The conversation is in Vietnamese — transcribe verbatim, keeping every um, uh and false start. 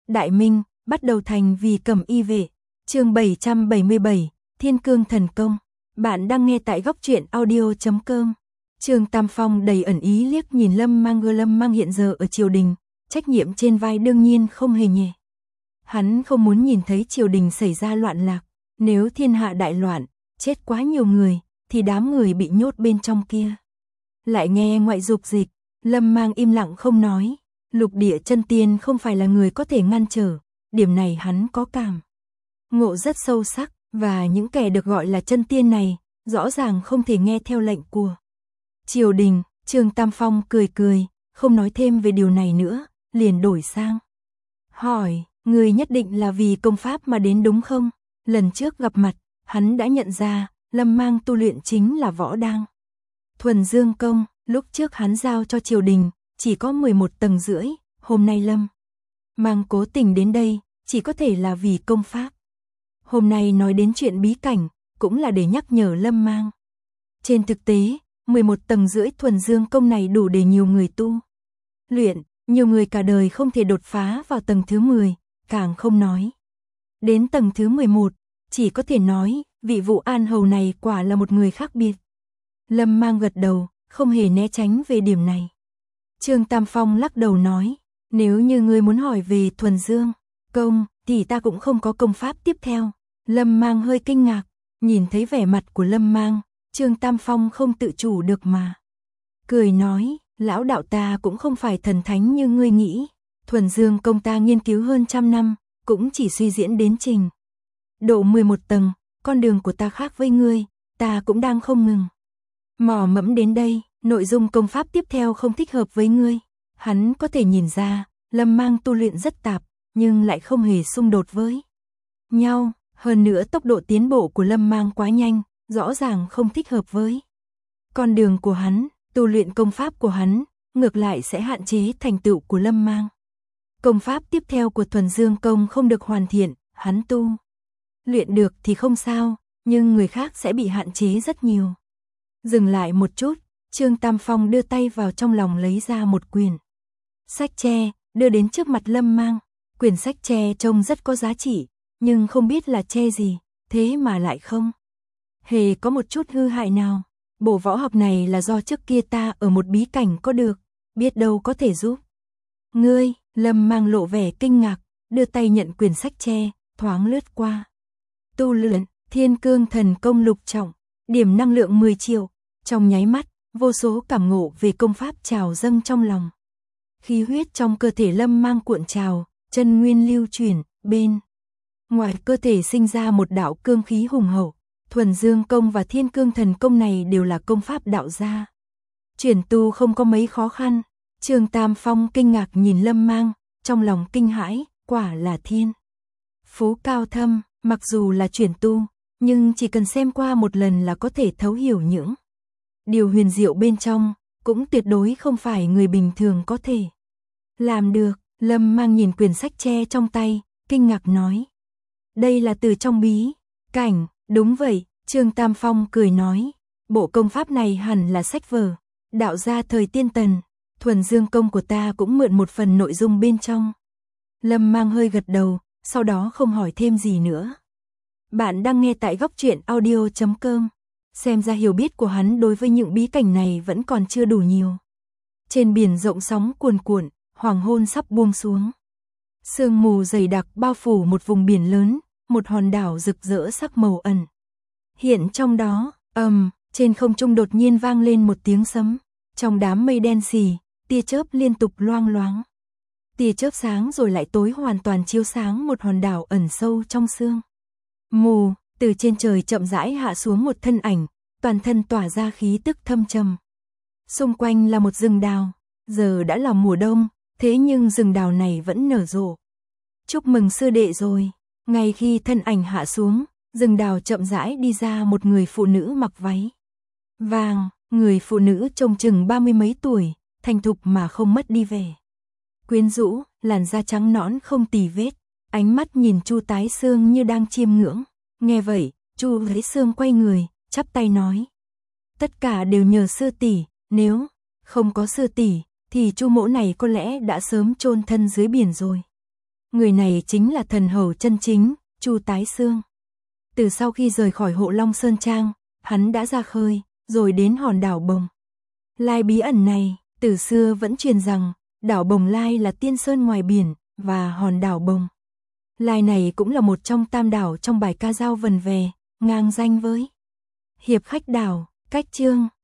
Đại Minh, bắt đầu thành vì cẩm y vệ. Chương bảy trăm bảy mươi bảy, Thiên Cương Thần Công. Bạn đang nghe tại góc truyện audio chấm com. Trương Tam Phong đầy ẩn ý liếc nhìn Lâm Mang. Lâm Mang hiện giờ ở triều đình, trách nhiệm trên vai đương nhiên không hề nhẹ. Hắn không muốn nhìn thấy triều đình xảy ra loạn lạc, nếu thiên hạ đại loạn, chết quá nhiều người, thì đám người bị nhốt bên trong kia. Lại nghe ngoại dục dịch, Lâm Mang im lặng không nói. Lục địa chân tiên không phải là người có thể ngăn trở, điểm này hắn có cảm ngộ rất sâu sắc, và những kẻ được gọi là chân tiên này, rõ ràng không thể nghe theo lệnh của triều đình. Trương Tam Phong cười cười, không nói thêm về điều này nữa, liền đổi sang hỏi, người nhất định là vì công pháp mà đến đúng không? Lần trước gặp mặt, hắn đã nhận ra, Lâm Mang tu luyện chính là võ đăng thuần dương công, lúc trước hắn giao cho triều đình, chỉ có mười một tầng rưỡi, hôm nay Lâm Mang cố tình đến đây, chỉ có thể là vì công pháp. Hôm nay nói đến chuyện bí cảnh, cũng là để nhắc nhở Lâm Mang. Trên thực tế, mười một tầng rưỡi thuần dương công này đủ để nhiều người tu luyện, nhiều người cả đời không thể đột phá vào tầng thứ mười, càng không nói đến tầng thứ mười một, chỉ có thể nói, vị Vũ An Hầu này quả là một người khác biệt. Lâm Mang gật đầu, không hề né tránh về điểm này. Trương Tam Phong lắc đầu nói, nếu như ngươi muốn hỏi về thuần dương công, thì ta cũng không có công pháp tiếp theo. Lâm Mang hơi kinh ngạc, nhìn thấy vẻ mặt của Lâm Mang, Trương Tam Phong không tự chủ được mà cười nói, lão đạo ta cũng không phải thần thánh như ngươi nghĩ. Thuần dương công ta nghiên cứu hơn trăm năm, cũng chỉ suy diễn đến trình độ mười một tầng, con đường của ta khác với ngươi, ta cũng đang không ngừng mò mẫm đến đây, nội dung công pháp tiếp theo không thích hợp với ngươi. Hắn có thể nhìn ra, Lâm Mang tu luyện rất tạp, nhưng lại không hề xung đột với nhau, hơn nữa tốc độ tiến bộ của Lâm Mang quá nhanh, rõ ràng không thích hợp với con đường của hắn, tu luyện công pháp của hắn, ngược lại sẽ hạn chế thành tựu của Lâm Mang. Công pháp tiếp theo của thuần dương công không được hoàn thiện, hắn tu luyện được thì không sao, nhưng người khác sẽ bị hạn chế rất nhiều. Dừng lại một chút, Trương Tam Phong đưa tay vào trong lòng lấy ra một quyển sách tre, đưa đến trước mặt Lâm Mang. Quyển sách tre trông rất có giá trị, nhưng không biết là tre gì, thế mà lại không hề có một chút hư hại nào. Bộ võ học này là do trước kia ta ở một bí cảnh có được, biết đâu có thể giúp ngươi. Lâm Mang lộ vẻ kinh ngạc, đưa tay nhận quyển sách tre, thoáng lướt qua. Tu luyện Thiên Cương Thần Công lục trọng, điểm năng lượng mười triệu, trong nháy mắt, vô số cảm ngộ về công pháp trào dâng trong lòng. Khí huyết trong cơ thể Lâm Mang cuộn trào, chân nguyên lưu chuyển, bên ngoài cơ thể sinh ra một đạo cương khí hùng hậu. Thuần dương công và Thiên Cương Thần Công này đều là công pháp đạo gia, chuyển tu không có mấy khó khăn. Trương Tam Phong kinh ngạc nhìn Lâm Mang, trong lòng kinh hãi, quả là thiên phú cao thâm, mặc dù là chuyển tu, nhưng chỉ cần xem qua một lần là có thể thấu hiểu những điều huyền diệu bên trong, cũng tuyệt đối không phải người bình thường có thể làm được. Lâm Mang nhìn quyển sách tre trong tay, kinh ngạc nói, đây là từ trong bí cảnh. Đúng vậy, Trương Tam Phong cười nói, bộ công pháp này hẳn là sách vở đạo gia thời tiên tần, thuần dương công của ta cũng mượn một phần nội dung bên trong. Lâm Mang hơi gật đầu, sau đó không hỏi thêm gì nữa. Bạn đang nghe tại góc truyện audio chấm com. Xem ra hiểu biết của hắn đối với những bí cảnh này vẫn còn chưa đủ nhiều. Trên biển rộng sóng cuồn cuộn, hoàng hôn sắp buông xuống. Sương mù dày đặc bao phủ một vùng biển lớn, một hòn đảo rực rỡ sắc màu ẩn hiện trong đó. Ầm, um, trên không trung đột nhiên vang lên một tiếng sấm. Trong đám mây đen xì, tia chớp liên tục loang loáng. Tia chớp sáng rồi lại tối hoàn toàn chiếu sáng một hòn đảo ẩn sâu trong sương mù. Từ trên trời chậm rãi hạ xuống một thân ảnh, toàn thân tỏa ra khí tức thâm trầm. Xung quanh là một rừng đào, giờ đã là mùa đông, thế nhưng rừng đào này vẫn nở rộ. Chúc mừng sư đệ rồi. Ngay khi thân ảnh hạ xuống, rừng đào chậm rãi đi ra một người phụ nữ mặc váy vàng. Người phụ nữ trông chừng ba mươi mấy tuổi, thành thục mà không mất đi vẻ quyến rũ, làn da trắng nõn không tì vết, ánh mắt nhìn Chu Tái Xương như đang chiêm ngưỡng. Nghe vậy, Chu Tái Xương quay người, chắp tay nói, tất cả đều nhờ sư tỷ, nếu không có sư tỷ thì Chu mỗ này có lẽ đã sớm chôn thân dưới biển rồi. Người này chính là thần hầu chân chính, Chu Tái Xương. Từ sau khi rời khỏi Hộ Long Sơn Trang, hắn đã ra khơi, rồi đến hòn đảo Bồng Lai bí ẩn này. Từ xưa vẫn truyền rằng, đảo Bồng Lai là tiên sơn ngoài biển, và hòn đảo Bồng Lai này cũng là một trong tam đảo trong bài ca dao vần về, ngang danh với Hiệp Khách Đảo. Cách chương